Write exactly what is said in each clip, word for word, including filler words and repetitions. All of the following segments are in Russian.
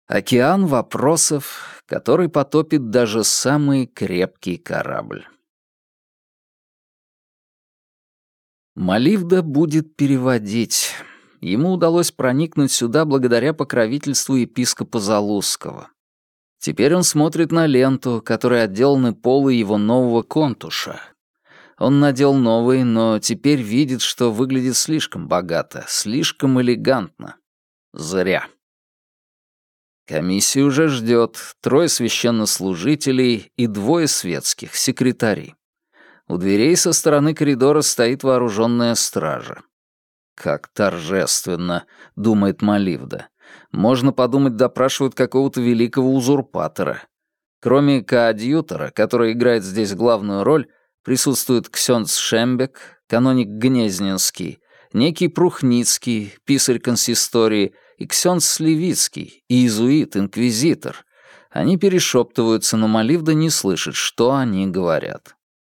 Океан вопросов, который потопит даже самый крепкий корабль. Маливда будет переводить. Ему удалось проникнуть сюда благодаря покровительству епископа Залузского. Теперь он смотрит на ленту, которой отделаны полы его нового контуша. Он надел новый, но теперь видит, что выглядит слишком богато, слишком элегантно. Зря. Комиссия уже ждет, трое священнослужителей и двое светских, секретарей. У дверей со стороны коридора стоит вооруженная стража. «Как торжественно», — думает Маливда. «Можно подумать, допрашивают какого-то великого узурпатора». Кроме коадьютора, который играет здесь главную роль, присутствуют ксёндз Шембек, каноник Гнезненский, некий Прухницкий, писарь консистории, и ксёндз Сливицкий, иезуит-инквизитор. Они перешептываются, но Маливда не слышит, что они говорят.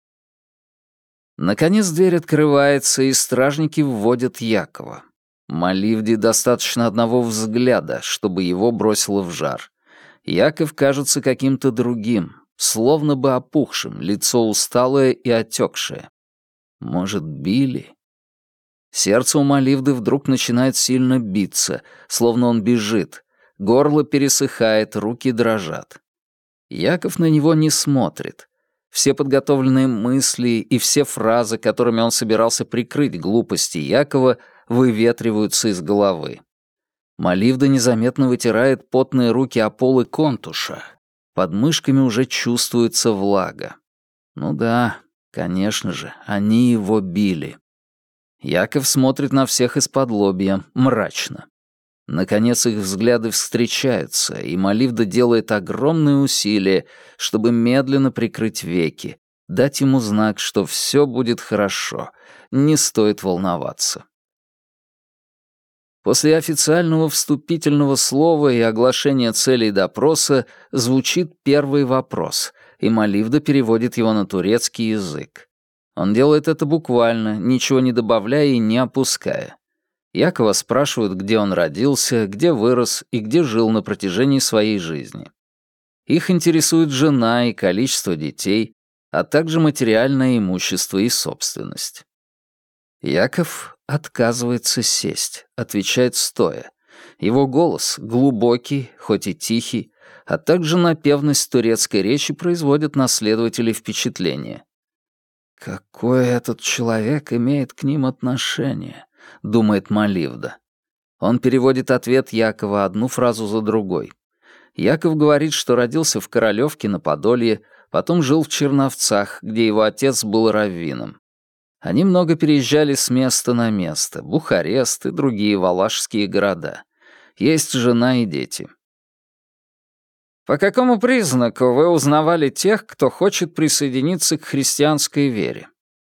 Наконец дверь открывается, и стражники вводят Якова. Маливде достаточно одного взгляда, чтобы его бросило в жар. Яков кажется каким-то другим, словно бы опухшим, лицо усталое и отекшее. Может, били? Сердце у Маливды вдруг начинает сильно биться, словно он бежит. Горло пересыхает, руки дрожат. Яков на него не смотрит. Все подготовленные мысли и все фразы, которыми он собирался прикрыть глупости Якова, выветриваются из головы. Маливда незаметно вытирает потные руки о полы контуша. Под мышками уже чувствуется влага. Ну да, конечно же, они его били. Яков смотрит на всех из-подлобья, мрачно. Наконец их взгляды встречаются, и Маливда делает огромные усилия, чтобы медленно прикрыть веки, дать ему знак, что все будет хорошо, не стоит волноваться. После официального вступительного слова и оглашения целей допроса звучит первый вопрос, и Маливда переводит его на турецкий язык. Он делает это буквально, ничего не добавляя и не опуская. Якова спрашивают, где он родился, где вырос и где жил на протяжении своей жизни. Их интересует жена и количество детей, а также материальное имущество и собственность. Яков отказывается сесть, отвечает стоя. Его голос глубокий, хоть и тихий, а также напевность турецкой речи производят на следователей впечатление. «Какое этот человек имеет к ним отношение?» — думает Маливда. Он переводит ответ Якова одну фразу за другой. Яков говорит, что родился в Королевке на Подолье, потом жил в Черновцах, где его отец был раввином. Они много переезжали с места на место, Бухарест и другие валашские города. Есть жена и дети. «По какому признаку вы узнавали тех, кто хочет присоединиться к христианской вере?»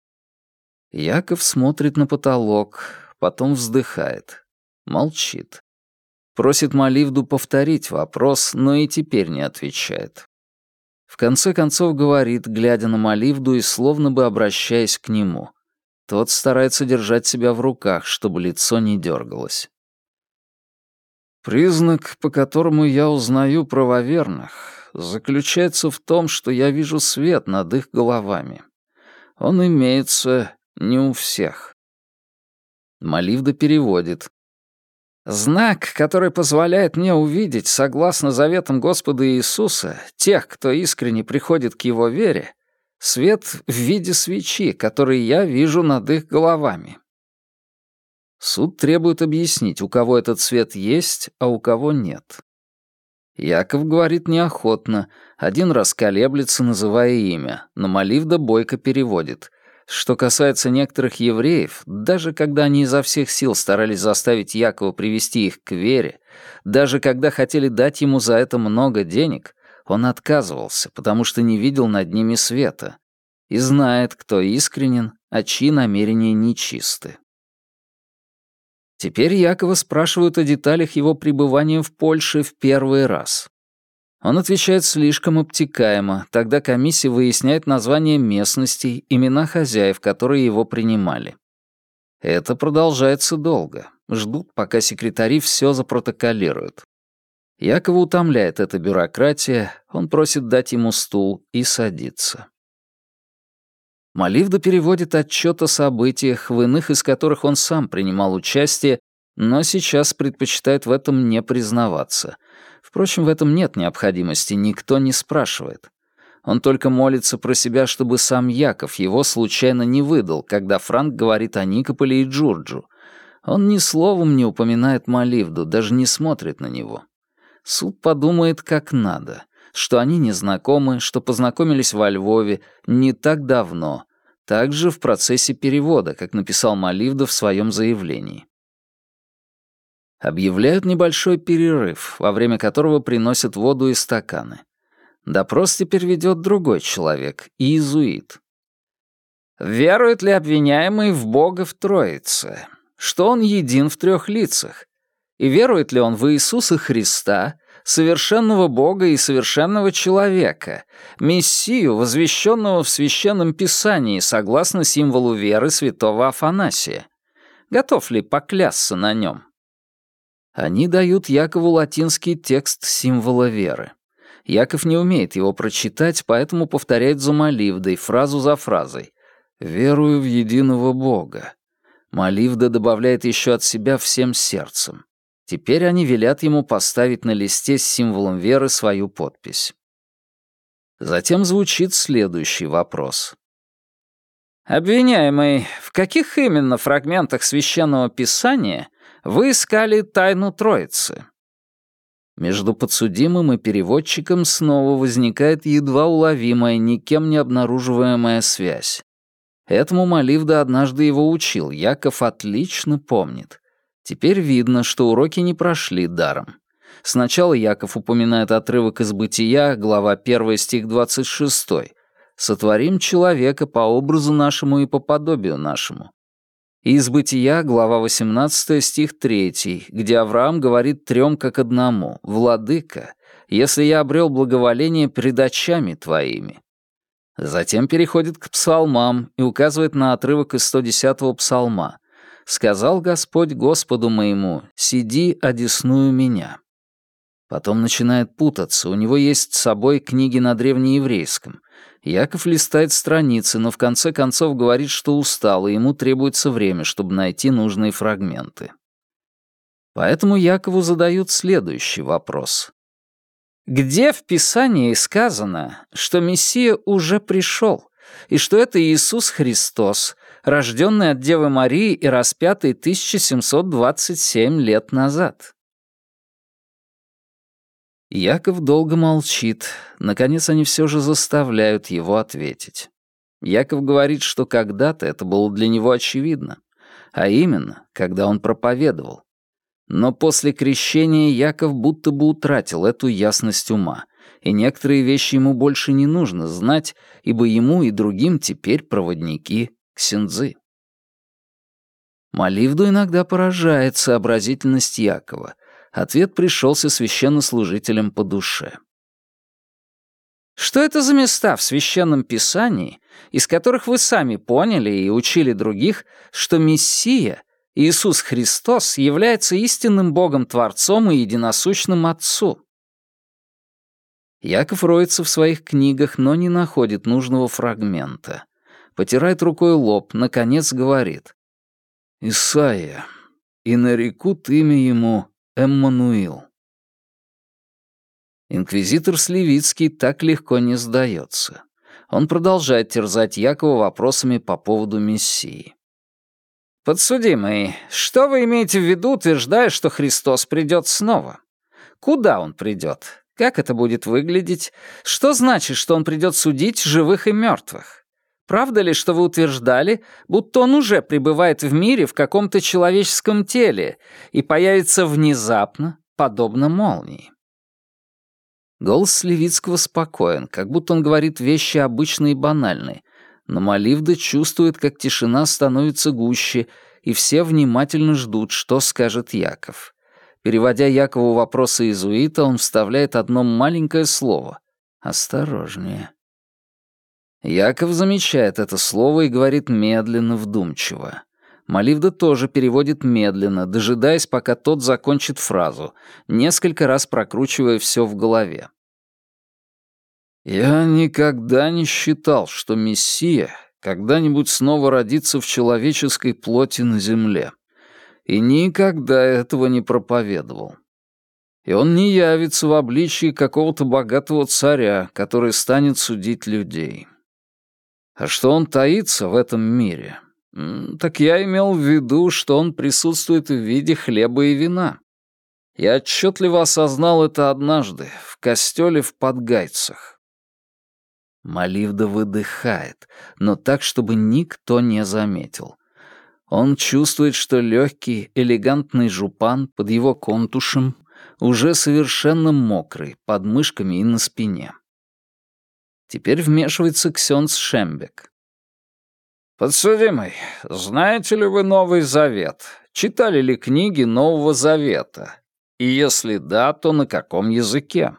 Яков смотрит на потолок, потом вздыхает. Молчит. Просит Маливду повторить вопрос, но и теперь не отвечает. В конце концов говорит, глядя на Маливду и словно бы обращаясь к нему. Тот старается держать себя в руках, чтобы лицо не дергалось. «Признак, по которому я узнаю правоверных, заключается в том, что я вижу свет над их головами. Он имеется не у всех». Маливда переводит. «Знак, который позволяет мне увидеть, согласно заветам Господа Иисуса, тех, кто искренне приходит к Его вере, свет в виде свечи, который я вижу над их головами». Суд требует объяснить, у кого этот свет есть, а у кого нет. Яков говорит неохотно, один раз колеблется, называя имя, но Маливда бойко переводит. Что касается некоторых евреев, даже когда они изо всех сил старались заставить Якова привести их к вере, даже когда хотели дать ему за это много денег, он отказывался, потому что не видел над ними света и знает, кто искренен, а чьи намерения нечисты. Теперь Якова спрашивают о деталях его пребывания в Польше в первый раз. Он отвечает слишком обтекаемо, тогда комиссия выясняет названия местностей, имена хозяев, которые его принимали. Это продолжается долго. Ждут, пока секретари все запротоколируют. Якова утомляет эта бюрократия, он просит дать ему стул и садится. Маливда переводит отчет о событиях, в иных из которых он сам принимал участие, но сейчас предпочитает в этом не признаваться. Впрочем, в этом нет необходимости, никто не спрашивает. Он только молится про себя, чтобы сам Яков его случайно не выдал, когда Франк говорит о Никополе и Джурджу. Он ни словом не упоминает Маливду, даже не смотрит на него. Суд подумает, как надо, что они не знакомы, что познакомились во Львове не так давно, также в процессе перевода, как написал Маливда в своем заявлении. Объявляют небольшой перерыв, во время которого приносят воду и стаканы. Допрос теперь ведет другой человек, иезуит. Верует ли обвиняемый в Бога в Троице? Что он един в трех лицах? И верует ли он в Иисуса Христа, совершенного Бога и совершенного человека, Мессию, возвещенного в Священном Писании согласно символу веры святого Афанасия? Готов ли поклясться на нем? Они дают Якову латинский текст символа веры. Яков не умеет его прочитать, поэтому повторяет за Маливдой, фразу за фразой. «Верую в единого Бога». Маливда добавляет еще от себя всем сердцем. Теперь они велят ему поставить на листе с символом веры свою подпись. Затем звучит следующий вопрос. «Обвиняемый, в каких именно фрагментах Священного Писания вы искали тайну Троицы?» Между подсудимым и переводчиком снова возникает едва уловимая, никем не обнаруживаемая связь. Этому Маливда однажды его учил, Яков отлично помнит. Теперь видно, что уроки не прошли даром. Сначала Яков упоминает отрывок из «Бытия», глава первая, стих двадцать шестой. «Сотворим человека по образу нашему и по подобию нашему». И из «Бытия», глава восемнадцатая, стих третий, где Авраам говорит трем как одному: «Владыка, если я обрел благоволение пред очами твоими». Затем переходит к псалмам и указывает на отрывок из сто десятого псалма. «Сказал Господь Господу моему, сиди, одесную меня». Потом начинает путаться, у него есть с собой книги на древнееврейском. Яков листает страницы, но в конце концов говорит, что устал, и ему требуется время, чтобы найти нужные фрагменты. Поэтому Якову задают следующий вопрос. Где в Писании сказано, что Мессия уже пришел, и что это Иисус Христос, рожденный от Девы Марии и распятый тысяча семьсот двадцать семь лет назад? Яков долго молчит. Наконец они все же заставляют его ответить. Яков говорит, что когда-то это было для него очевидно, а именно, когда он проповедовал. Но после крещения Яков будто бы утратил эту ясность ума, и некоторые вещи ему больше не нужно знать, ибо ему и другим теперь проводники ксензы. Маливду иногда поражает сообразительность Якова. Ответ пришелся священнослужителям по душе. Что это за места в Священном Писании, из которых вы сами поняли и учили других, что Мессия, Иисус Христос, является истинным Богом-творцом и единосущным Отцу? Яков роется в своих книгах, но не находит нужного фрагмента. Потирает рукой лоб, наконец говорит. «Исайя, и нарекут имя ему Эммануил». Инквизитор Сливицкий так легко не сдается. Он продолжает терзать Якова вопросами по поводу Мессии. «Подсудимый, что вы имеете в виду, утверждая, что Христос придет снова? Куда он придет? Как это будет выглядеть? Что значит, что он придет судить живых и мертвых? Правда ли, что вы утверждали, будто он уже пребывает в мире в каком-то человеческом теле и появится внезапно, подобно молнии?» Голос Сливицкого спокоен, как будто он говорит вещи обычные и банальные, но Маливда чувствует, как тишина становится гуще, и все внимательно ждут, что скажет Яков. Переводя Якову вопросы иезуита, он вставляет одно маленькое слово — «осторожнее». Яков замечает это слово и говорит медленно, вдумчиво. Маливда тоже переводит медленно, дожидаясь, пока тот закончит фразу, несколько раз прокручивая все в голове. «Я никогда не считал, что Мессия когда-нибудь снова родится в человеческой плоти на земле, и никогда этого не проповедовал. И он не явится в обличии какого-то богатого царя, который станет судить людей. А что он таится в этом мире? Так я имел в виду, что он присутствует в виде хлеба и вина. Я отчетливо осознал это однажды, в костеле в Подгайцах». Маливда выдыхает, но так, чтобы никто не заметил. Он чувствует, что легкий, элегантный жупан под его контушем уже совершенно мокрый, под мышками и на спине. Теперь вмешивается ксёндз Шембек. «Подсудимый, знаете ли вы Новый Завет? Читали ли книги Нового Завета? И если да, то на каком языке?»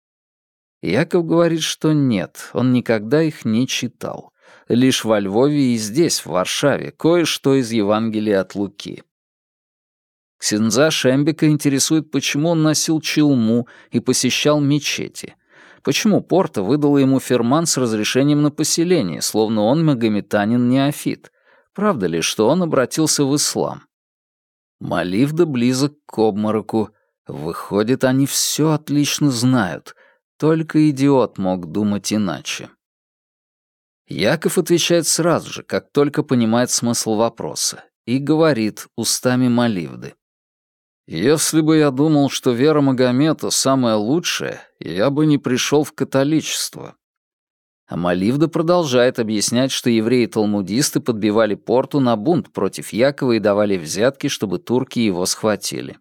Яков говорит, что нет, он никогда их не читал. Лишь во Львове и здесь, в Варшаве, кое-что из Евангелия от Луки. Ксяндза Шембека интересует, почему он носил челму и посещал мечети. Почему Порта выдала ему ферман с разрешением на поселение, словно он магометанин-неофит? Правда ли, что он обратился в ислам? Маливда близок к обмороку. Выходит, они все отлично знают. Только идиот мог думать иначе. Яков отвечает сразу же, как только понимает смысл вопроса, и говорит устами Маливды. «Если бы я думал, что вера Магомета самая лучшая, я бы не пришел в католичество». А Маливда продолжает объяснять, что евреи-талмудисты подбивали Порту на бунт против Якова и давали взятки, чтобы турки его схватили.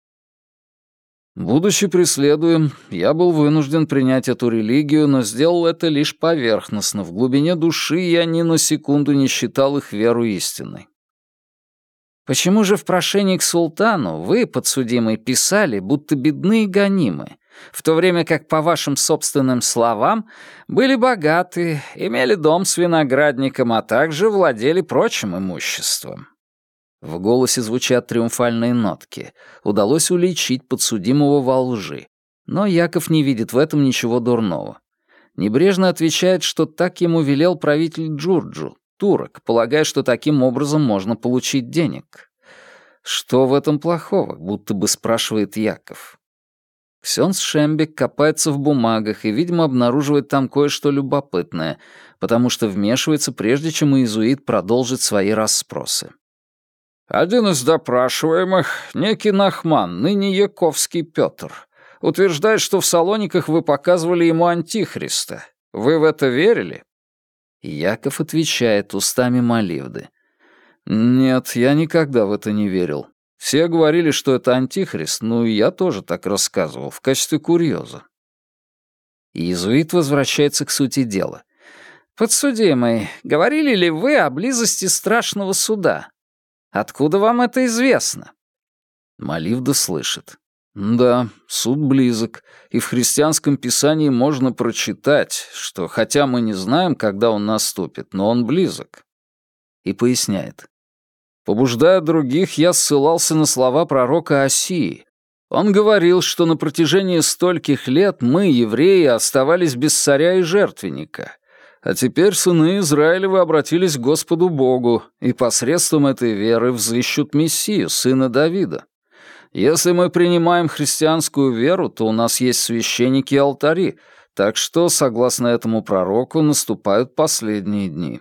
«Будучи преследуем, я был вынужден принять эту религию, но сделал это лишь поверхностно. В глубине души я ни на секунду не считал их веру истинной». «Почему же в прошении к султану вы, подсудимый, писали, будто бедны и гонимы, в то время как, по вашим собственным словам, были богаты, имели дом с виноградником, а также владели прочим имуществом?» В голосе звучат триумфальные нотки. Удалось уличить подсудимого во лжи. Но Яков не видит в этом ничего дурного. Небрежно отвечает, что так ему велел правитель Джурджу, турок, полагая, что таким образом можно получить денег. Что в этом плохого, будто бы спрашивает Яков. Ксёндз Шембек копается в бумагах и, видимо, обнаруживает там кое-что любопытное, потому что вмешивается, прежде чем иезуит продолжит свои расспросы. «Один из допрашиваемых, некий Нахман, ныне Яковский Петр, утверждает, что в Салониках вы показывали ему Антихриста. Вы в это верили?» Яков отвечает устами Маливды. «Нет, я никогда в это не верил. Все говорили, что это Антихрист, ну и я тоже так рассказывал, в качестве курьеза». Иезуит возвращается к сути дела. «Подсудимый, говорили ли вы о близости страшного суда? Откуда вам это известно?» Маливда слышит. «Да, суд близок, и в христианском писании можно прочитать, что хотя мы не знаем, когда он наступит, но он близок». И поясняет. «Побуждая других, я ссылался на слова пророка Осии. Он говорил, что на протяжении стольких лет мы, евреи, оставались без царя и жертвенника. А теперь сыны Израилевы обратились к Господу Богу, и посредством этой веры взыщут Мессию, сына Давида. Если мы принимаем христианскую веру, то у нас есть священники и алтари, так что, согласно этому пророку, наступают последние дни».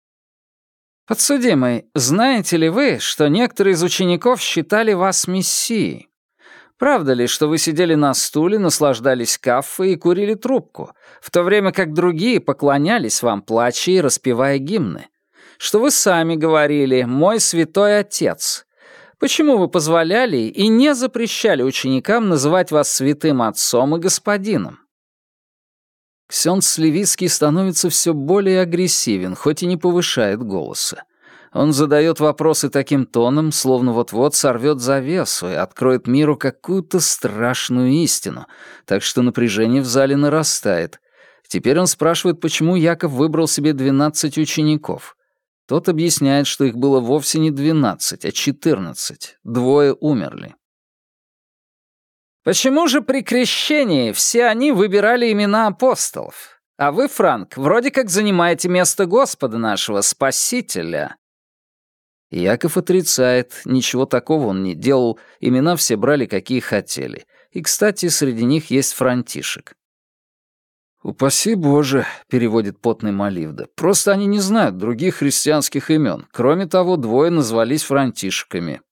«Подсудимый, знаете ли вы, что некоторые из учеников считали вас Мессией? Правда ли, что вы сидели на стуле, наслаждались кафе и курили трубку, в то время как другие поклонялись вам, плача и распевая гимны? Что вы сами говорили «Мой святой отец»? Почему вы позволяли и не запрещали ученикам называть вас святым отцом и господином?» Ксёндз Сливицкий становится все более агрессивен, хоть и не повышает голоса. Он задает вопросы таким тоном, словно вот-вот сорвет завесу и откроет миру какую-то страшную истину, так что напряжение в зале нарастает. Теперь он спрашивает, почему Яков выбрал себе двенадцать учеников. Тот объясняет, что их было вовсе не двенадцать, а четырнадцать. Двое умерли. Почему же при крещении все они выбирали имена апостолов? А вы, Франк, вроде как занимаете место Господа нашего, Спасителя. Яков отрицает, ничего такого он не делал, имена все брали, какие хотели. И, кстати, среди них есть Франтишек. «Упаси Боже», — переводит потный Маливда, — «просто они не знают других христианских имен. Кроме того, двое назвались Франтишками».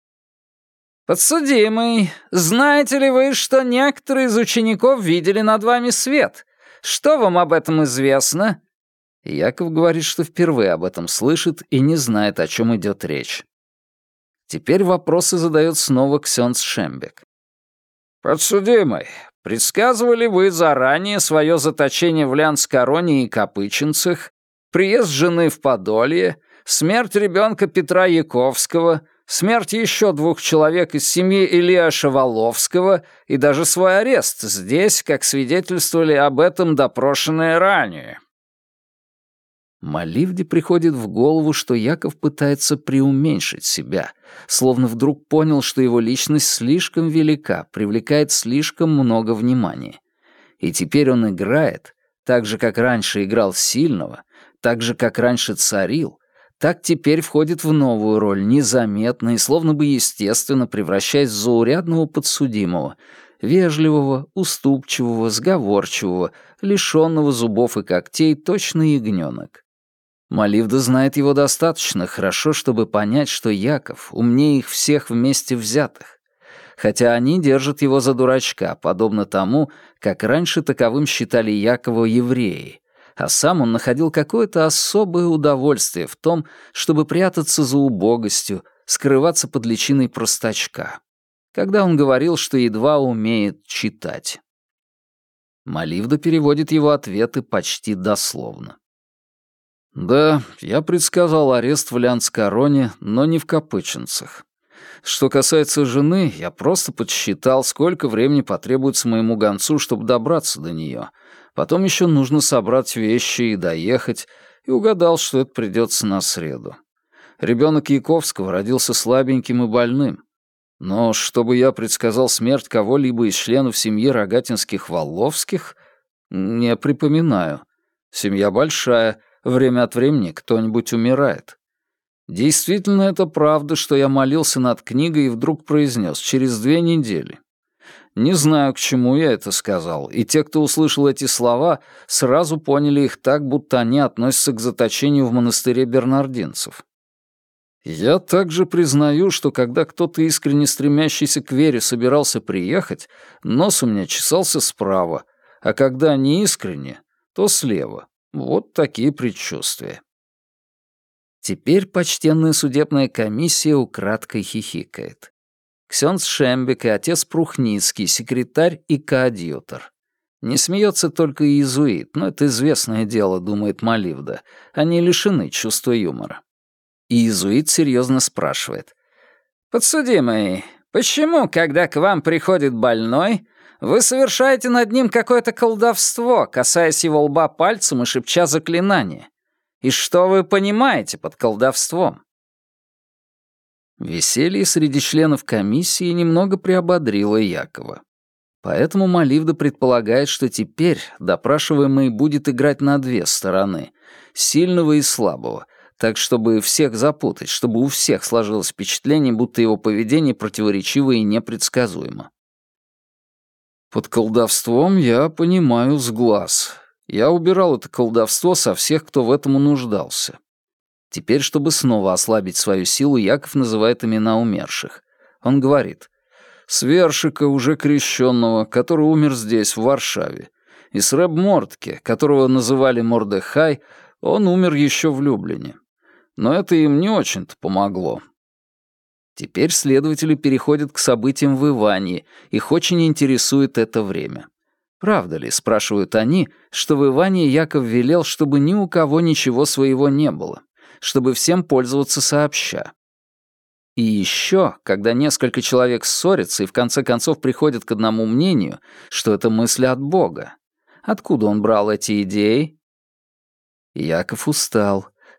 «Подсудимый, знаете ли вы, что некоторые из учеников видели над вами свет? Что вам об этом известно?» Яков говорит, что впервые об этом слышит и не знает, о чем идет речь. Теперь вопросы задает снова ксёндз Шембек. «Подсудимый, предсказывали вы заранее свое заточение в Лянскороне и Копычинцах, приезд жены в Подолье, смерть ребенка Петра Яковского, смерть еще двух человек из семьи Илья Шаволовского и даже свой арест здесь, как свидетельствовали об этом допрошенные ранее?» Маливде приходит в голову, что Яков пытается преуменьшить себя, словно вдруг понял, что его личность слишком велика, привлекает слишком много внимания. И теперь он играет, так же, как раньше играл сильного, так же, как раньше царил, так теперь входит в новую роль, незаметно и словно бы естественно превращаясь в заурядного подсудимого, вежливого, уступчивого, сговорчивого, лишенного зубов и когтей, точно ягненок. Маливда знает его достаточно хорошо, чтобы понять, что Яков умнее их всех вместе взятых, хотя они держат его за дурачка, подобно тому, как раньше таковым считали Якова евреи, а сам он находил какое-то особое удовольствие в том, чтобы прятаться за убогостью, скрываться под личиной простачка, когда он говорил, что едва умеет читать. Маливда переводит его ответы почти дословно. «Да, я предсказал арест в Лянскороне, но не в Копычинцах. Что касается жены, я просто подсчитал, сколько времени потребуется моему гонцу, чтобы добраться до нее. Потом еще нужно собрать вещи и доехать, и угадал, что это придется на среду. Ребенок Яковского родился слабеньким и больным. Но чтобы я предсказал смерть кого-либо из членов семьи Рогатинских-Воловских, не припоминаю. Семья большая, время от времени кто-нибудь умирает. Действительно, это правда, что я молился над книгой и вдруг произнес через две недели. Не знаю, к чему я это сказал, и те, кто услышал эти слова, сразу поняли их так, будто они относятся к заточению в монастыре бернардинцев. Я также признаю, что когда кто-то искренне стремящийся к вере собирался приехать, нос у меня чесался справа, а когда не искренне, то слева. Вот такие предчувствия. Теперь почтенная судебная комиссия украдкой хихикает. Ксёндз Шембек и отец Прухницкий, секретарь и коадьютор. Не смеется только иезуит, но это известное дело, думает Маливда. Они лишены чувства юмора. Иезуит серьезно спрашивает. «Подсудимый, почему, когда к вам приходит больной, вы совершаете над ним какое-то колдовство, касаясь его лба пальцем и шепча заклинание? И что вы понимаете под колдовством?» Веселье среди членов комиссии немного приободрило Якова. Поэтому Маливда предполагает, что теперь допрашиваемый будет играть на две стороны — сильного и слабого, так чтобы всех запутать, чтобы у всех сложилось впечатление, будто его поведение противоречиво и непредсказуемо. Под колдовством я понимаю с глаз. Я убирал это колдовство со всех, кто в этом нуждался. Теперь, чтобы снова ослабить свою силу, Яков называет имена умерших. Он говорит: «Свершика, уже крещенного, который умер здесь, в Варшаве, и с Рэб Мортке, которого называли Мордехай, он умер еще в Люблине. Но это им не очень-то помогло». Теперь следователи переходят к событиям в Ивании, их очень интересует это время. «Правда ли, — спрашивают они, — что в Ивании Яков велел, чтобы ни у кого ничего своего не было, чтобы всем пользоваться сообща? И еще, когда несколько человек ссорятся и в конце концов приходят к одному мнению, что это мысль от Бога, откуда он брал эти идеи?» Яков устал.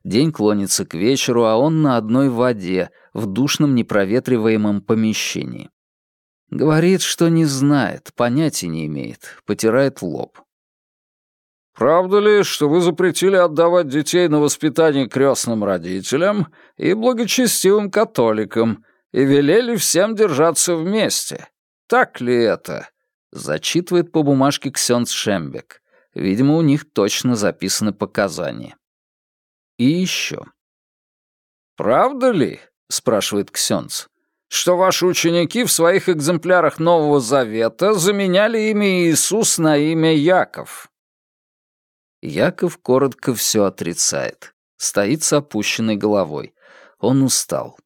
День клонится к вечеру, а он на одной воде, в душном непроветриваемом помещении. Говорит, что не знает, понятия не имеет, потирает лоб. «Правда ли, что вы запретили отдавать детей на воспитание крестным родителям и благочестивым католикам и велели всем держаться вместе? Так ли это?» Зачитывает по бумажке ксёндз Шембек. Видимо, у них точно записаны показания. И еще. «Правда ли, — спрашивает ксёндз, — что ваши ученики в своих экземплярах Нового Завета заменяли имя Иисус на имя Яков?» Яков коротко все отрицает. Стоит с опущенной головой. Он устал.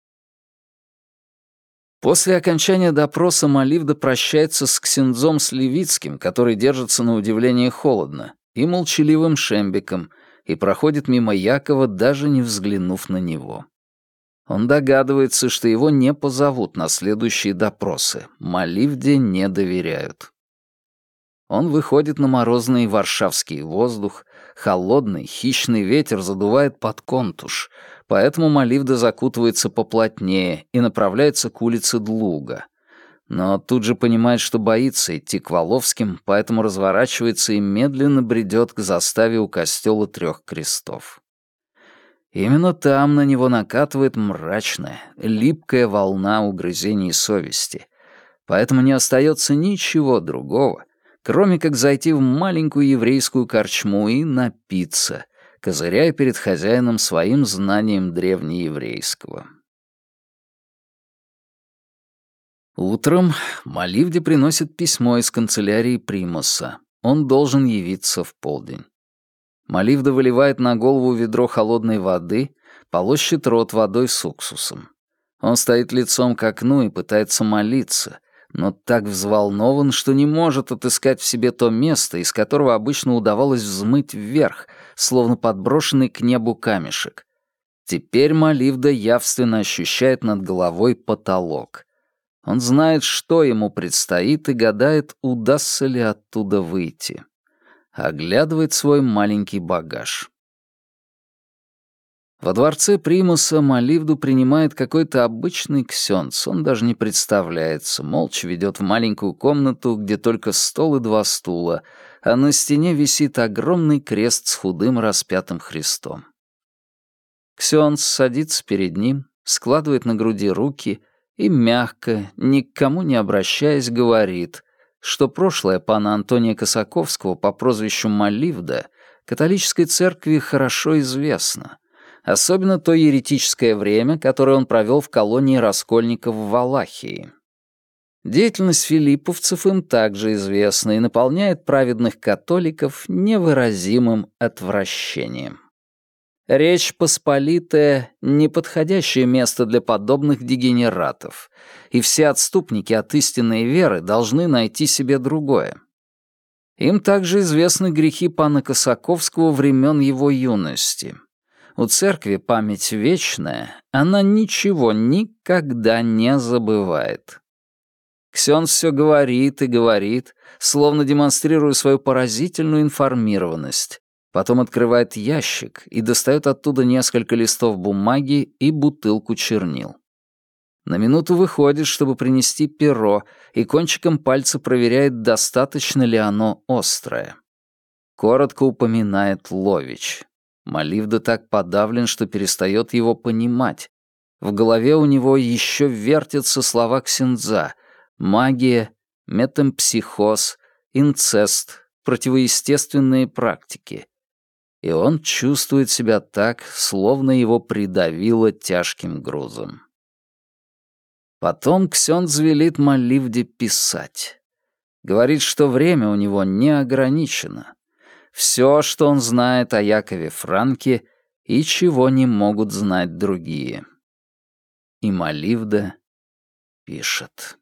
После окончания допроса Маливда прощается с ксензом Сливицким, который держится на удивление холодно, и молчаливым Шембеком, и проходит мимо Якова, даже не взглянув на него. Он догадывается, что его не позовут на следующие допросы. Маливде не доверяют. Он выходит на морозный варшавский воздух, холодный, хищный ветер задувает под контуш, поэтому Маливда закутывается поплотнее и направляется к улице Длуга. Но тут же понимает, что боится идти к Воловским, поэтому разворачивается и медленно бредет к заставе у костела Трех Крестов. Именно там на него накатывает мрачная, липкая волна угрызений совести, поэтому не остается ничего другого, кроме как зайти в маленькую еврейскую корчму и напиться, козыряя перед хозяином своим знанием древнееврейского. Утром Маливде приносит письмо из канцелярии Примуса. Он должен явиться в полдень. Маливда выливает на голову ведро холодной воды, полощет рот водой с уксусом. Он стоит лицом к окну и пытается молиться, но так взволнован, что не может отыскать в себе то место, из которого обычно удавалось взмыть вверх, словно подброшенный к небу камешек. Теперь Маливда явственно ощущает над головой потолок. Он знает, что ему предстоит, и гадает, удастся ли оттуда выйти. Оглядывает свой маленький багаж. Во дворце Примуса Маливду принимает какой-то обычный ксёндз, он даже не представляется, молча ведет в маленькую комнату, где только стол и два стула, а на стене висит огромный крест с худым распятым Христом. Ксёндз садится перед ним, складывает на груди руки и мягко, ни к кому не обращаясь, говорит, что прошлое пана Антония Косаковского по прозвищу Маливда католической церкви хорошо известно, особенно то еретическое время, которое он провел в колонии раскольников в Валахии. Деятельность филипповцев им также известна и наполняет праведных католиков невыразимым отвращением. Речь Посполитая — неподходящее место для подобных дегенератов, и все отступники от истинной веры должны найти себе другое. Им также известны грехи пана Косаковского времен его юности. У церкви память вечная, она ничего никогда не забывает. Ксёндз все говорит и говорит, словно демонстрируя свою поразительную информированность. Потом открывает ящик и достает оттуда несколько листов бумаги и бутылку чернил. На минуту выходит, чтобы принести перо, и кончиком пальца проверяет, достаточно ли оно острое. Коротко упоминает Лович. Маливда так подавлен, что перестает его понимать. В голове у него еще вертятся слова ксендза: магия, метемпсихоз, инцест, противоестественные практики. И он чувствует себя так, словно его придавило тяжким грузом. Потом ксёндз велит Маливде писать. Говорит, что время у него не ограничено. Все, что он знает о Якове Франке, и чего не могут знать другие. И Маливда пишет.